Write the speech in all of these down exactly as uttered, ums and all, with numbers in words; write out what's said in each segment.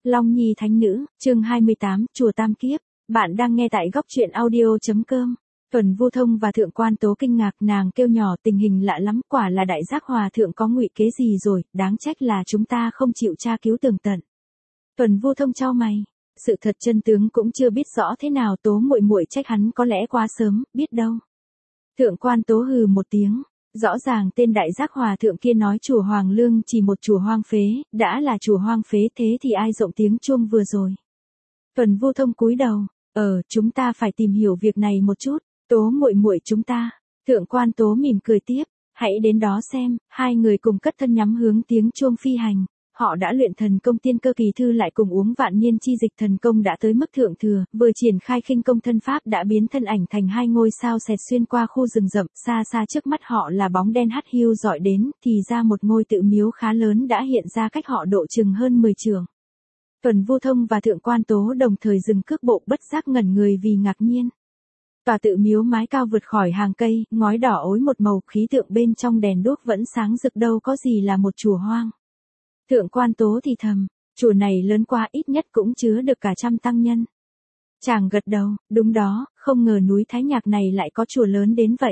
Long Nhi Thánh Nữ, chương hai mươi tám, Chùa Tam Kiếp. Bạn đang nghe tại góc truyện audio.com. Tuần Vu Thông và Thượng Quan Tố kinh ngạc, nàng kêu nhỏ, tình hình lạ lắm, quả là đại giác hòa thượng có ngụy kế gì rồi, đáng trách là chúng ta không chịu tra cứu tường tận. Tuần Vu Thông chau mày, sự thật chân tướng cũng chưa biết rõ thế nào, Tố muội muội trách hắn có lẽ quá sớm, biết đâu. Thượng Quan Tố hừ một tiếng. Rõ ràng tên đại giác hòa thượng kia nói chùa Hoàng Lương chỉ một chùa hoang phế, đã là chùa hoang phế thế thì ai rộng tiếng chuông vừa rồi. Tuần Vu Thông cúi đầu, ờ, chúng ta phải tìm hiểu việc này một chút, Tố muội muội chúng ta. Thượng Quan Tố mỉm cười tiếp, hãy đến đó xem. Hai người cùng cất thân nhắm hướng tiếng chuông phi hành. Họ đã luyện thần công tiên cơ kỳ thư, lại cùng uống vạn niên chi dịch thần công đã tới mức thượng thừa, vừa triển khai khinh công thân pháp đã biến thân ảnh thành hai ngôi sao xẹt xuyên qua khu rừng rậm, xa xa trước mắt họ là bóng đen hắt hiu dọi đến, thì ra một ngôi tự miếu khá lớn đã hiện ra cách họ độ chừng hơn mười trượng. Tuần Vu Thông và Thượng Quan Tố đồng thời dừng cước bộ, bất giác ngẩn người vì ngạc nhiên. Tòa tự miếu mái cao vượt khỏi hàng cây, ngói đỏ ối một màu, khí tượng bên trong đèn đuốc vẫn sáng rực, đâu có gì là một chùa hoang. Thượng Quan Tố thì thầm, chùa này lớn quá, ít nhất cũng chứa được cả trăm tăng nhân. Chàng gật đầu, đúng đó, không ngờ núi Thái Nhạc này lại có chùa lớn đến vậy.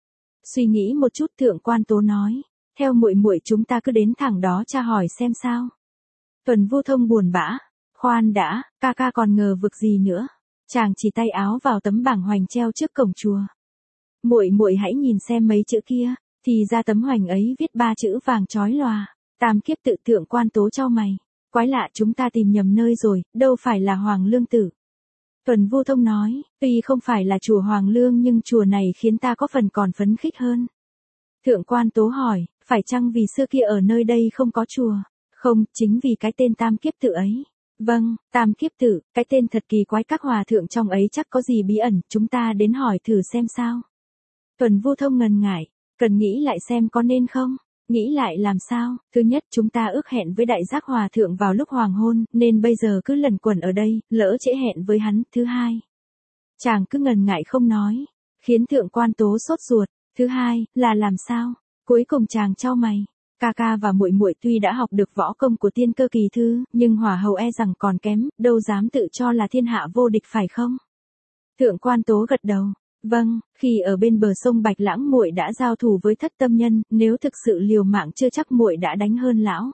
Suy nghĩ một chút, Thượng Quan Tố nói, theo muội muội chúng ta cứ đến thẳng đó tra hỏi xem sao. Tuần Vu Thông buồn bã, khoan đã, ca ca còn ngờ vực gì nữa. Chàng chỉ tay áo vào tấm bảng hoành treo trước cổng chùa. Muội muội hãy nhìn xem mấy chữ kia, thì ra tấm hoành ấy viết ba chữ vàng chói lòa. Tam kiếp tự. Thượng Quan Tố chau mày, quái lạ, chúng ta tìm nhầm nơi rồi, đâu phải là Hoàng Lương Tự. Tuần Vu Thông nói, tuy không phải là chùa Hoàng Lương nhưng chùa này khiến ta có phần còn phấn khích hơn. Thượng Quan Tố hỏi, phải chăng vì xưa kia ở nơi đây không có chùa? Không, chính vì cái tên Tam Kiếp Tự ấy. Vâng, Tam Kiếp Tự, cái tên thật kỳ quái, các hòa thượng trong ấy chắc có gì bí ẩn, chúng ta đến hỏi thử xem sao. Tuần Vu Thông ngần ngại, cần nghĩ lại xem có nên không? Nghĩ lại làm sao? Thứ nhất, chúng ta ước hẹn với đại giác hòa thượng vào lúc hoàng hôn, nên bây giờ cứ lẩn quẩn ở đây, lỡ trễ hẹn với hắn. Thứ hai, chàng cứ ngần ngại không nói, khiến Thượng Quan Tố sốt ruột. Thứ hai, là làm sao? Cuối cùng chàng chau mày, ca ca và muội muội tuy đã học được võ công của tiên cơ kỳ thư, nhưng hỏa hầu e rằng còn kém, đâu dám tự cho là thiên hạ vô địch phải không? Thượng Quan Tố gật đầu. Vâng, khi ở bên bờ sông Bạch Lãng muội đã giao thủ với Thất Tâm Nhân, nếu thực sự liều mạng chưa chắc muội đã đánh hơn lão.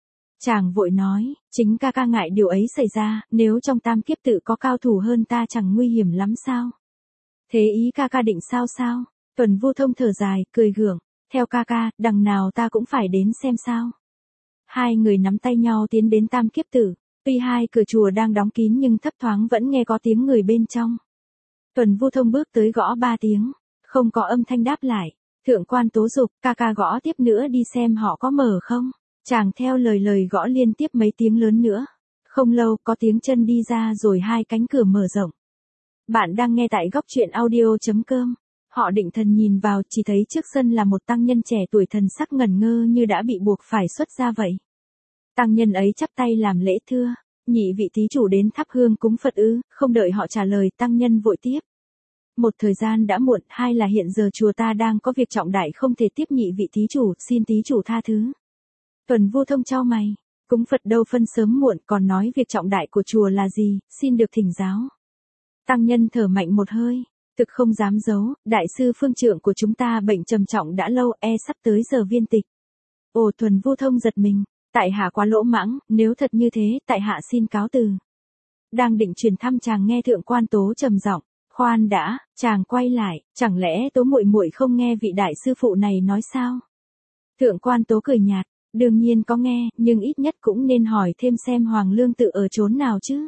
Chàng vội nói, chính ca ca ngại điều ấy xảy ra, nếu trong Tam Kiếp Tự có cao thủ hơn ta chẳng nguy hiểm lắm sao? Thế ý ca ca định sao sao? Tuần Vu Thông thở dài, cười gượng, theo ca ca, đằng nào ta cũng phải đến xem sao. Hai người nắm tay nhau tiến đến Tam Kiếp Tự, tuy hai cửa chùa đang đóng kín nhưng thấp thoáng vẫn nghe có tiếng người bên trong. Tuần Vu Thông bước tới gõ ba tiếng, không có âm thanh đáp lại. Thượng Quan Tố giục, ca ca gõ tiếp nữa đi xem họ có mở không. Chàng theo lời lời gõ liên tiếp mấy tiếng lớn nữa. Không lâu, có tiếng chân đi ra rồi hai cánh cửa mở rộng. Bạn đang nghe tại góc truyện audio.com. Họ định thần nhìn vào, chỉ thấy trước sân là một tăng nhân trẻ tuổi, thần sắc ngẩn ngơ như đã bị buộc phải xuất gia vậy. Tăng nhân ấy chắp tay làm lễ thưa. Nhị vị thí chủ đến thắp hương cúng Phật ư? Không đợi họ trả lời, tăng nhân vội tiếp. Một, thời gian đã muộn, hai là hiện giờ chùa ta đang có việc trọng đại không thể tiếp nhị vị thí chủ, xin thí chủ tha thứ. Tuần Vu Thông chau mày, cúng Phật đâu phân sớm muộn, còn nói việc trọng đại của chùa là gì, xin được thỉnh giáo. Tăng nhân thở mạnh một hơi, thực không dám giấu, đại sư phương trượng của chúng ta bệnh trầm trọng đã lâu, e sắp tới giờ viên tịch. Ồ, Tuần Vu Thông giật mình. Tại hạ quá lỗ mãng, nếu thật như thế, tại hạ xin cáo từ. Đang định truyền thăm, chàng nghe Thượng Quan Tố trầm giọng, khoan đã. Chàng quay lại, chẳng lẽ Tố muội muội không nghe vị đại sư phụ này nói sao? Thượng Quan Tố cười nhạt, đương nhiên có nghe, nhưng ít nhất cũng nên hỏi thêm xem Hoàng Lương Tự ở chốn nào chứ.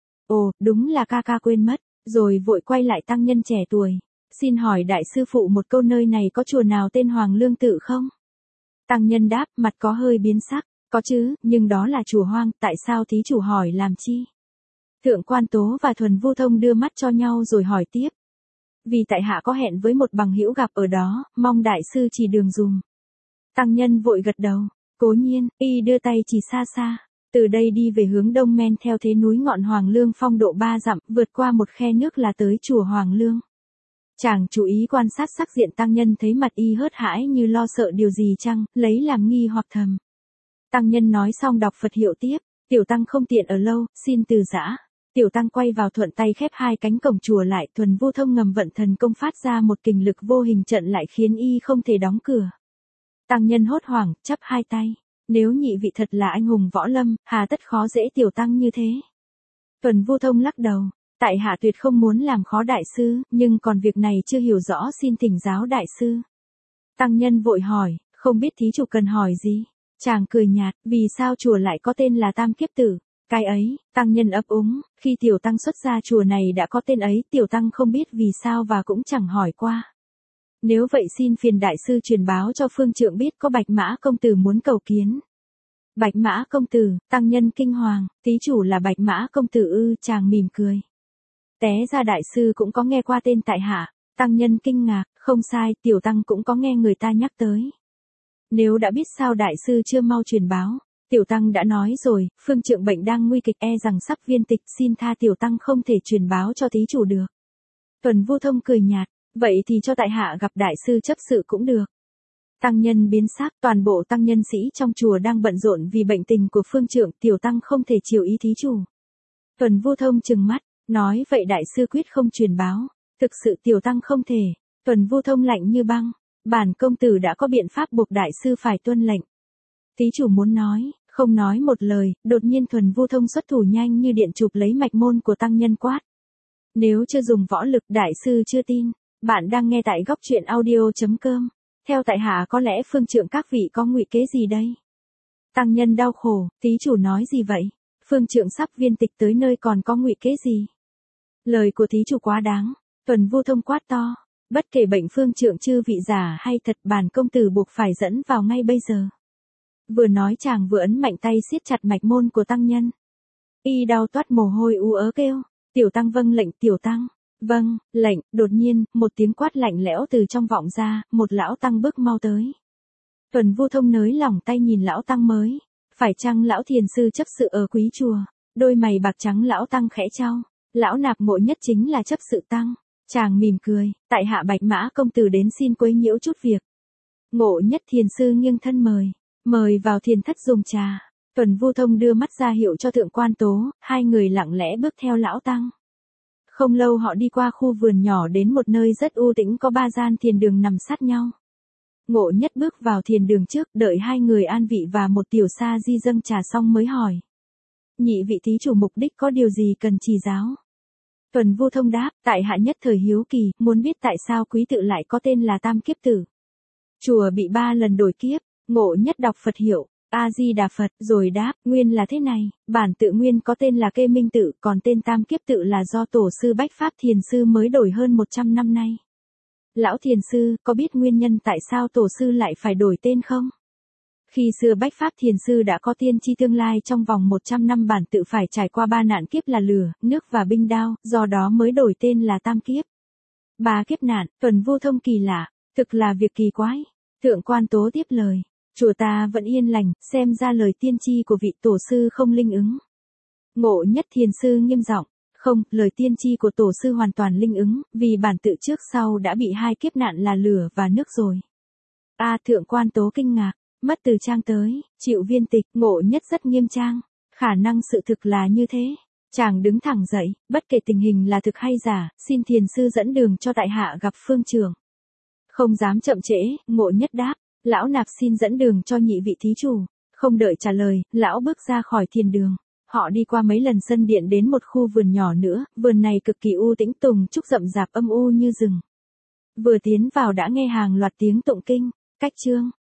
Ồ, đúng là ca ca quên mất, rồi vội quay lại tăng nhân trẻ tuổi. Xin hỏi đại sư phụ một câu, nơi này có chùa nào tên Hoàng Lương Tự không? Tăng nhân đáp, mặt có hơi biến sắc. Có chứ, nhưng đó là chùa hoang, tại sao thí chủ hỏi làm chi? Thượng Quan Tố và Tuần Vu Thông đưa mắt cho nhau rồi hỏi tiếp. Vì tại hạ có hẹn với một bằng hữu gặp ở đó, mong đại sư chỉ đường dùm. Tăng nhân vội gật đầu, cố nhiên, y đưa tay chỉ xa xa. Từ đây đi về hướng đông men theo thế núi ngọn Hoàng Lương phong độ ba dặm, vượt qua một khe nước là tới chùa Hoàng Lương. Chàng chú ý quan sát sắc diện tăng nhân, thấy mặt y hớt hãi như lo sợ điều gì chăng, lấy làm nghi hoặc thầm. Tăng nhân nói xong đọc Phật hiệu tiếp, Tiểu tăng không tiện ở lâu, xin từ giã. Tiểu tăng quay vào thuận tay khép hai cánh cổng chùa lại, Thuần Vu Thông ngầm vận thần công phát ra một kình lực vô hình trận lại khiến y không thể đóng cửa. Tăng nhân hốt hoảng, chắp hai tay. Nếu nhị vị thật là anh hùng võ lâm, hà tất khó dễ tiểu tăng như thế. Thuần Vu Thông lắc đầu, tại hạ tuyệt không muốn làm khó đại sư, nhưng còn việc này chưa hiểu rõ xin thỉnh giáo đại sư. Tăng nhân vội hỏi, không biết thí chủ cần hỏi gì? Chàng cười nhạt, vì sao chùa lại có tên là Tam Kiếp Tử? Cái ấy, tăng nhân ấp úng, khi tiểu tăng xuất gia chùa này đã có tên ấy, tiểu tăng không biết vì sao và cũng chẳng hỏi qua. Nếu vậy xin phiền đại sư truyền báo cho phương trượng biết có Bạch Mã công tử muốn cầu kiến. Bạch Mã công tử, tăng nhân kinh hoàng, thí chủ là Bạch Mã công tử ư? Chàng mỉm cười. Té ra đại sư cũng có nghe qua tên tại hạ. Tăng nhân kinh ngạc, không sai, tiểu tăng cũng có nghe người ta nhắc tới. Nếu đã biết sao đại sư chưa mau truyền báo. Tiểu tăng đã nói rồi, phương trượng bệnh đang nguy kịch e rằng sắp viên tịch, xin tha tiểu tăng không thể truyền báo cho thí chủ được. Thuần Vu Thông cười nhạt, vậy thì cho tại hạ gặp đại sư chấp sự cũng được. Tăng nhân biến sắc, toàn bộ tăng nhân sĩ trong chùa đang bận rộn vì bệnh tình của phương trượng, tiểu tăng không thể chiều ý thí chủ. Thuần Vu Thông trừng mắt, nói vậy đại sư quyết không truyền báo. Thực sự tiểu tăng không thể. Thuần Vu Thông lạnh như băng, bản công tử đã có biện pháp buộc đại sư phải tuân lệnh. Thí chủ muốn nói, không nói một lời, đột nhiên Thuần Vu Thông xuất thủ nhanh như điện chụp lấy mạch môn của tăng nhân quát. Nếu chưa dùng võ lực đại sư chưa tin, bạn đang nghe tại góc truyện audio chấm com. Theo tại hạ có lẽ phương trượng các vị có ngụy kế gì đây? Tăng nhân đau khổ, thí chủ nói gì vậy? Phương trượng sắp viên tịch tới nơi còn có ngụy kế gì? Lời của thí chủ quá đáng. Thuần Vu Thông quát to, bất kể bệnh phương trượng chư vị giả hay thật, bản công tử buộc phải dẫn vào ngay bây giờ. Vừa nói chàng vừa ấn mạnh tay siết chặt mạch môn của tăng nhân. Y đau toát mồ hôi ú ớ kêu, tiểu tăng vâng lệnh, tiểu tăng, vâng, lệnh. Đột nhiên, một tiếng quát lạnh lẽo từ trong vọng ra, một lão tăng bước mau tới. Thuần Vu Thông nới lỏng tay nhìn lão tăng mới, phải chăng lão thiền sư chấp sự ở quý chùa? Đôi mày bạc trắng lão tăng khẽ chau, lão nạp Ngộ Nhất chính là chấp sự tăng. Chàng mỉm cười, tại hạ Bạch Mã công tử đến xin quấy nhiễu chút việc. Ngộ Nhất thiền sư nghiêng thân mời, mời vào thiền thất dùng trà. Thuần Vu Thông đưa mắt ra hiệu cho Thượng Quan Tố, hai người lặng lẽ bước theo lão tăng. Không lâu họ đi qua khu vườn nhỏ đến một nơi rất u tĩnh có ba gian thiền đường nằm sát nhau. Ngộ Nhất bước vào thiền đường trước, đợi hai người an vị và một tiểu sa di dâng trà xong mới hỏi. Nhị vị thí chủ mục đích có điều gì cần chỉ giáo? Thuần Vu Thông đáp, tại hạ nhất thời hiếu kỳ, muốn biết tại sao quý tự lại có tên là Tam Kiếp Tử. Chùa bị ba lần đổi kiếp. Ngộ Nhất đọc Phật hiệu, A-di-đà Phật, rồi đáp, nguyên là thế này, bản tự nguyên có tên là Kê Minh Tự, còn tên Tam Kiếp Tự là do tổ sư Bách Pháp Thiền Sư mới đổi hơn một trăm năm nay. Lão Thiền Sư, có biết nguyên nhân tại sao tổ sư lại phải đổi tên không? Khi xưa Bách Pháp Thiền Sư đã có tiên tri tương lai trong vòng một trăm năm bản tự phải trải qua ba nạn kiếp là lửa, nước và binh đao, do đó mới đổi tên là Tam Kiếp. Ba kiếp nạn, Thuần Vu Thông kỳ lạ, thực là việc kỳ quái. Thượng Quan Tố tiếp lời, chùa ta vẫn yên lành, xem ra lời tiên tri của vị tổ sư không linh ứng. Ngộ Nhất thiền sư nghiêm giọng, không, lời tiên tri của tổ sư hoàn toàn linh ứng, vì bản tự trước sau đã bị hai kiếp nạn là lửa và nước rồi. A à, Thượng Quan Tố kinh ngạc, mất từ trang tới, chịu viên tịch. Ngộ Nhất rất nghiêm trang, khả năng sự thực là như thế. Chàng đứng thẳng dậy, bất kể tình hình là thực hay giả, xin thiền sư dẫn đường cho tại hạ gặp phương trưởng. Không dám chậm trễ, Ngộ Nhất đáp, lão nạp xin dẫn đường cho nhị vị thí chủ. Không đợi trả lời, lão bước ra khỏi thiền đường. Họ đi qua mấy lần sân điện đến một khu vườn nhỏ nữa, vườn này cực kỳ u tĩnh, tùng trúc rậm rạp âm u như rừng. Vừa tiến vào đã nghe hàng loạt tiếng tụng kinh, cách chương.